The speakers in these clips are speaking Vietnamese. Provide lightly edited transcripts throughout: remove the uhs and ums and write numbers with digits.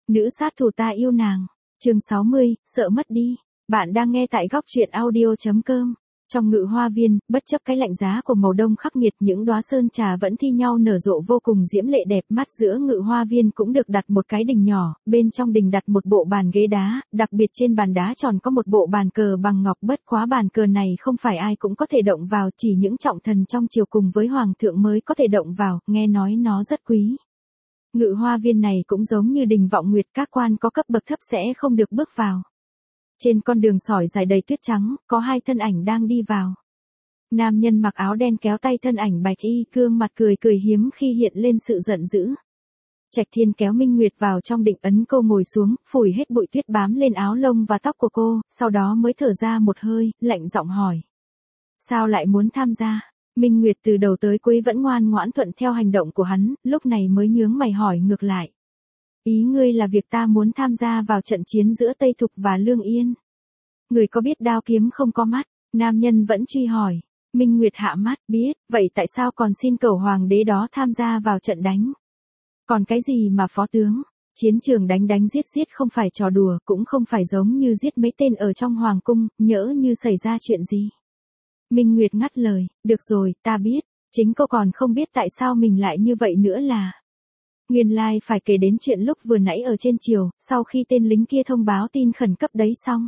Nữ sát thủ ta yêu nàng. Chương 60, sợ mất đi. Bạn đang nghe tại góc truyện audio.com. Trong Ngự Hoa Viên, bất chấp cái lạnh giá của mùa đông khắc nghiệt, những đóa sơn trà vẫn thi nhau nở rộ vô cùng diễm lệ đẹp mắt. Giữa Ngự Hoa Viên cũng được đặt một cái đình nhỏ, bên trong đình đặt một bộ bàn ghế đá, đặc biệt trên bàn đá tròn có một bộ bàn cờ bằng ngọc, bất quá bàn cờ này không phải ai cũng có thể động vào, chỉ những trọng thần trong triều cùng với hoàng thượng mới có thể động vào, nghe nói nó rất quý. Ngự Hoa Viên này cũng giống như đình Vọng Nguyệt, các quan có cấp bậc thấp sẽ không được bước vào. Trên con đường sỏi dài đầy tuyết trắng, có hai thân ảnh đang đi vào. Nam nhân mặc áo đen kéo tay thân ảnh bạch y, gương mặt cười cười hiếm khi hiện lên sự giận dữ. Trạch Thiên kéo Minh Nguyệt vào trong định, ấn cô ngồi xuống, phủi hết bụi tuyết bám lên áo lông và tóc của cô, sau đó mới thở ra một hơi, lạnh giọng hỏi. Sao lại muốn tham gia? Minh Nguyệt từ đầu tới cuối vẫn ngoan ngoãn thuận theo hành động của hắn, lúc này mới nhướng mày hỏi ngược lại. Ý ngươi là việc ta muốn tham gia vào trận chiến giữa Tây Thục và Lương Yên. Người có biết đao kiếm không có mắt? Nam nhân vẫn truy hỏi. Minh Nguyệt hạ mắt, biết, vậy tại sao còn xin cầu hoàng đế đó tham gia vào trận đánh? Còn cái gì mà phó tướng? Chiến trường đánh đánh giết giết không phải trò đùa, cũng không phải giống như giết mấy tên ở trong hoàng cung, nhỡ như xảy ra chuyện gì. Minh Nguyệt ngắt lời, được rồi, ta biết, chính cô còn không biết tại sao mình lại như vậy nữa là. Nguyên lai phải kể đến chuyện lúc vừa nãy ở trên triều, sau khi tên lính kia thông báo tin khẩn cấp đấy xong.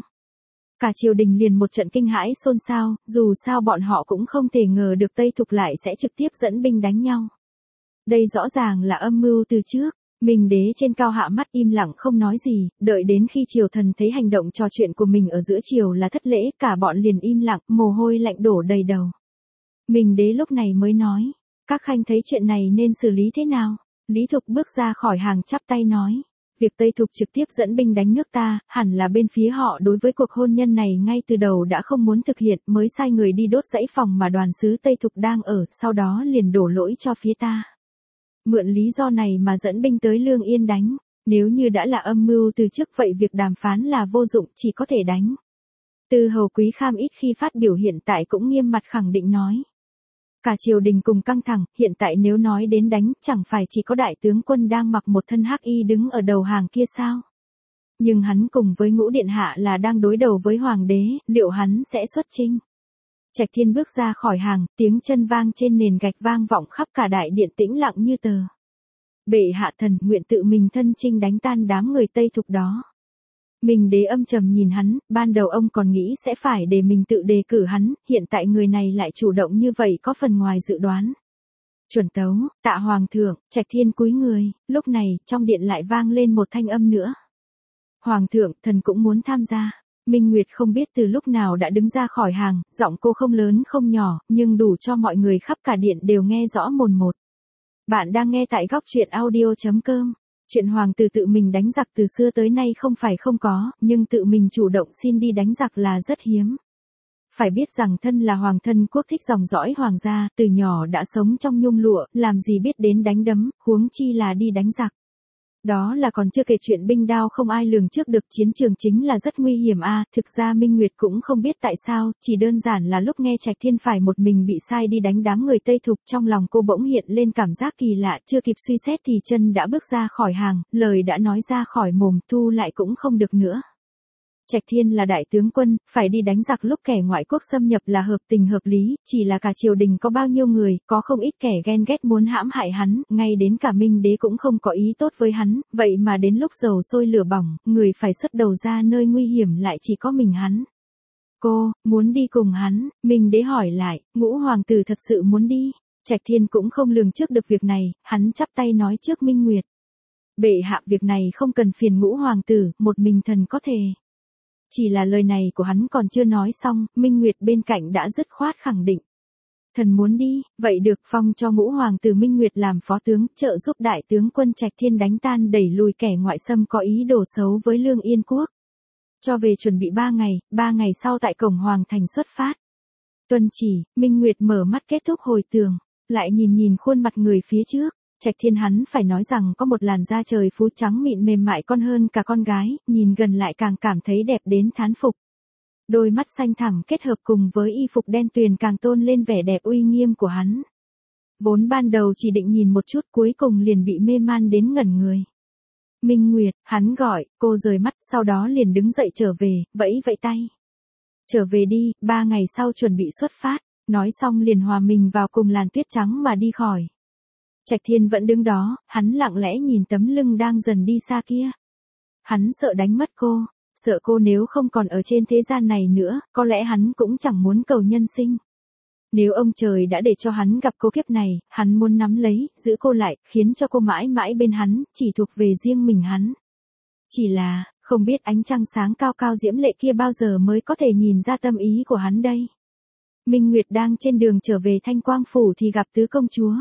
Cả triều đình liền một trận kinh hãi xôn xao, dù sao bọn họ cũng không thể ngờ được Tây Thục lại sẽ trực tiếp dẫn binh đánh nhau. Đây rõ ràng là âm mưu từ trước. Minh đế trên cao hạ mắt im lặng không nói gì, đợi đến khi triều thần thấy hành động trò chuyện của mình ở giữa triều là thất lễ, cả bọn liền im lặng, mồ hôi lạnh đổ đầy đầu. Minh đế lúc này mới nói, các khanh thấy chuyện này nên xử lý thế nào? Lý Thục bước ra khỏi hàng chắp tay nói, việc Tây Thục trực tiếp dẫn binh đánh nước ta, hẳn là bên phía họ đối với cuộc hôn nhân này ngay từ đầu đã không muốn thực hiện, mới sai người đi đốt dãy phòng mà đoàn sứ Tây Thục đang ở, sau đó liền đổ lỗi cho phía ta. Mượn lý do này mà dẫn binh tới Lương Yên đánh, nếu như đã là âm mưu từ trước vậy việc đàm phán là vô dụng, chỉ có thể đánh. Tư hầu Quý Kham ít khi phát biểu hiện tại cũng nghiêm mặt khẳng định nói. Cả triều đình cùng căng thẳng, hiện tại nếu nói đến đánh, chẳng phải chỉ có đại tướng quân đang mặc một thân hắc y đứng ở đầu hàng kia sao? Nhưng hắn cùng với Ngũ Điện Hạ là đang đối đầu với hoàng đế, liệu hắn sẽ xuất chinh? Trạch Thiên bước ra khỏi hàng, tiếng chân vang trên nền gạch vang vọng khắp cả đại điện, tĩnh lặng như tờ. Bệ hạ thần nguyện tự mình thân chinh đánh tan đám người Tây Thục đó. Minh đế âm trầm nhìn hắn, ban đầu ông còn nghĩ sẽ phải để mình tự đề cử hắn, hiện tại người này lại chủ động như vậy có phần ngoài dự đoán. Chuẩn tấu, tạ hoàng thượng. Trạch Thiên cúi người, lúc này trong điện lại vang lên một thanh âm nữa. Hoàng thượng, thần cũng muốn tham gia. Minh Nguyệt không biết từ lúc nào đã đứng ra khỏi hàng, giọng cô không lớn không nhỏ, nhưng đủ cho mọi người khắp cả điện đều nghe rõ mồn một. Bạn đang nghe tại góc truyện audio.com. Chuyện hoàng tử tự mình đánh giặc từ xưa tới nay không phải không có, nhưng tự mình chủ động xin đi đánh giặc là rất hiếm. Phải biết rằng thân là hoàng thân quốc thích dòng dõi hoàng gia, từ nhỏ đã sống trong nhung lụa, làm gì biết đến đánh đấm, huống chi là đi đánh giặc. Đó là còn chưa kể chuyện binh đao không ai lường trước được, chiến trường chính là rất nguy hiểm a. Thực ra Minh Nguyệt cũng không biết tại sao, chỉ đơn giản là lúc nghe Trạch Thiên phải một mình bị sai đi đánh đám người Tây Thục, trong lòng cô bỗng hiện lên cảm giác kỳ lạ, chưa kịp suy xét thì chân đã bước ra khỏi hàng, lời đã nói ra khỏi mồm, thu lại cũng không được nữa. Trạch Thiên là đại tướng quân, phải đi đánh giặc lúc kẻ ngoại quốc xâm nhập là hợp tình hợp lý, chỉ là cả triều đình có bao nhiêu người, có không ít kẻ ghen ghét muốn hãm hại hắn, ngay đến cả Minh đế cũng không có ý tốt với hắn, vậy mà đến lúc dầu sôi lửa bỏng, người phải xuất đầu ra nơi nguy hiểm lại chỉ có mình hắn. Cô, muốn đi cùng hắn? Minh đế hỏi lại, Ngũ hoàng tử thật sự muốn đi? Trạch Thiên cũng không lường trước được việc này, hắn chắp tay nói trước Minh Nguyệt. Bệ hạ, việc này không cần phiền Ngũ hoàng tử, một mình thần có thể. Chỉ là lời này của hắn còn chưa nói xong, Minh Nguyệt bên cạnh đã dứt khoát khẳng định. Thần muốn đi, vậy được, phong cho Ngũ hoàng tử Minh Nguyệt làm phó tướng, trợ giúp đại tướng quân Trạch Thiên đánh tan đẩy lùi kẻ ngoại xâm có ý đồ xấu với Lương Yên quốc. Cho về chuẩn bị 3 ngày sau tại cổng hoàng thành xuất phát. Tuân chỉ. Minh Nguyệt mở mắt kết thúc hồi tưởng, lại nhìn khuôn mặt người phía trước. Trạch Thiên hắn phải nói rằng có một làn da trời phú trắng mịn mềm mại con hơn cả con gái, nhìn gần lại càng cảm thấy đẹp đến thán phục. Đôi mắt xanh thẳm kết hợp cùng với y phục đen tuyền càng tôn lên vẻ đẹp uy nghiêm của hắn. Vốn ban đầu chỉ định nhìn một chút, cuối cùng liền bị mê man đến ngẩn người. Minh Nguyệt, hắn gọi, cô rời mắt, sau đó liền đứng dậy trở về, vẫy vẫy tay. Trở về đi, 3 ngày sau chuẩn bị xuất phát, nói xong liền hòa mình vào cùng làn tuyết trắng mà đi khỏi. Trạch Thiên vẫn đứng đó, hắn lặng lẽ nhìn tấm lưng đang dần đi xa kia. Hắn sợ đánh mất cô, sợ cô nếu không còn ở trên thế gian này nữa, có lẽ hắn cũng chẳng muốn cầu nhân sinh. Nếu ông trời đã để cho hắn gặp cô kiếp này, hắn muốn nắm lấy, giữ cô lại, khiến cho cô mãi mãi bên hắn, chỉ thuộc về riêng mình hắn. Chỉ là, không biết ánh trăng sáng cao cao diễm lệ kia bao giờ mới có thể nhìn ra tâm ý của hắn đây. Minh Nguyệt đang trên đường trở về Thanh Quang Phủ thì gặp tứ công chúa.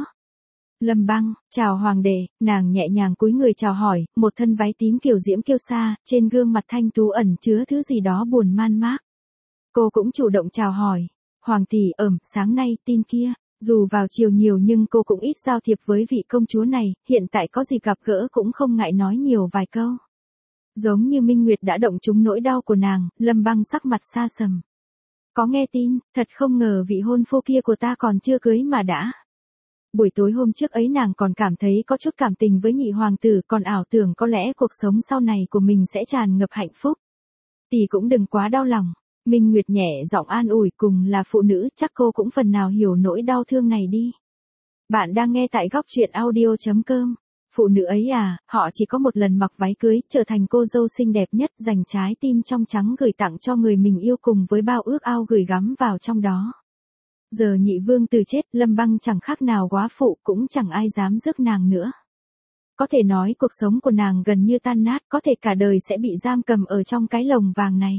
Lâm Băng, chào hoàng đệ, nàng nhẹ nhàng cúi người chào hỏi, một thân váy tím kiểu diễm kiêu sa, trên gương mặt thanh tú ẩn chứa thứ gì đó buồn man mác. Cô cũng chủ động chào hỏi, hoàng tỷ sáng nay tin kia, dù vào chiều nhiều nhưng cô cũng ít giao thiệp với vị công chúa này, hiện tại có gì gặp gỡ cũng không ngại nói nhiều vài câu. Giống như Minh Nguyệt đã động trúng nỗi đau của nàng, Lâm Băng sắc mặt xa sầm. Có nghe tin, thật không ngờ vị hôn phu kia của ta còn chưa cưới mà đã. Buổi tối hôm trước ấy nàng còn cảm thấy có chút cảm tình với nhị hoàng tử, còn ảo tưởng có lẽ cuộc sống sau này của mình sẽ tràn ngập hạnh phúc. Tỷ cũng đừng quá đau lòng. Minh Nguyệt nhẹ giọng an ủi, cùng là phụ nữ, chắc cô cũng phần nào hiểu nỗi đau thương này đi. Bạn đang nghe tại góc truyện audio.com. Phụ nữ ấy à, họ chỉ có một lần mặc váy cưới, trở thành cô dâu xinh đẹp nhất, dành trái tim trong trắng gửi tặng cho người mình yêu cùng với bao ước ao gửi gắm vào trong đó. Giờ nhị vương tử chết, Lâm Băng chẳng khác nào góa phụ, cũng chẳng ai dám rước nàng nữa. Có thể nói cuộc sống của nàng gần như tan nát, có thể cả đời sẽ bị giam cầm ở trong cái lồng vàng này.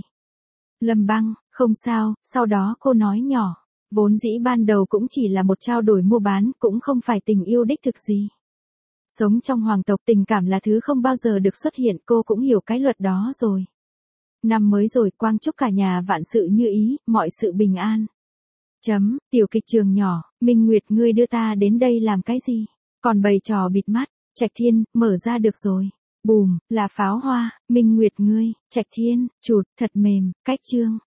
Lâm Băng, không sao, sau đó cô nói nhỏ, vốn dĩ ban đầu cũng chỉ là một trao đổi mua bán, cũng không phải tình yêu đích thực gì. Sống trong hoàng tộc, tình cảm là thứ không bao giờ được xuất hiện, cô cũng hiểu cái luật đó rồi. Năm mới rồi, quang chúc cả nhà vạn sự như ý, mọi sự bình an. Tiểu kịch trường nhỏ, Minh Nguyệt ngươi đưa ta đến đây làm cái gì? Còn bày trò bịt mắt, Trạch Thiên, mở ra được rồi. Bùm, là pháo hoa, Minh Nguyệt ngươi, Trạch Thiên, chụt, thật mềm, cách chương.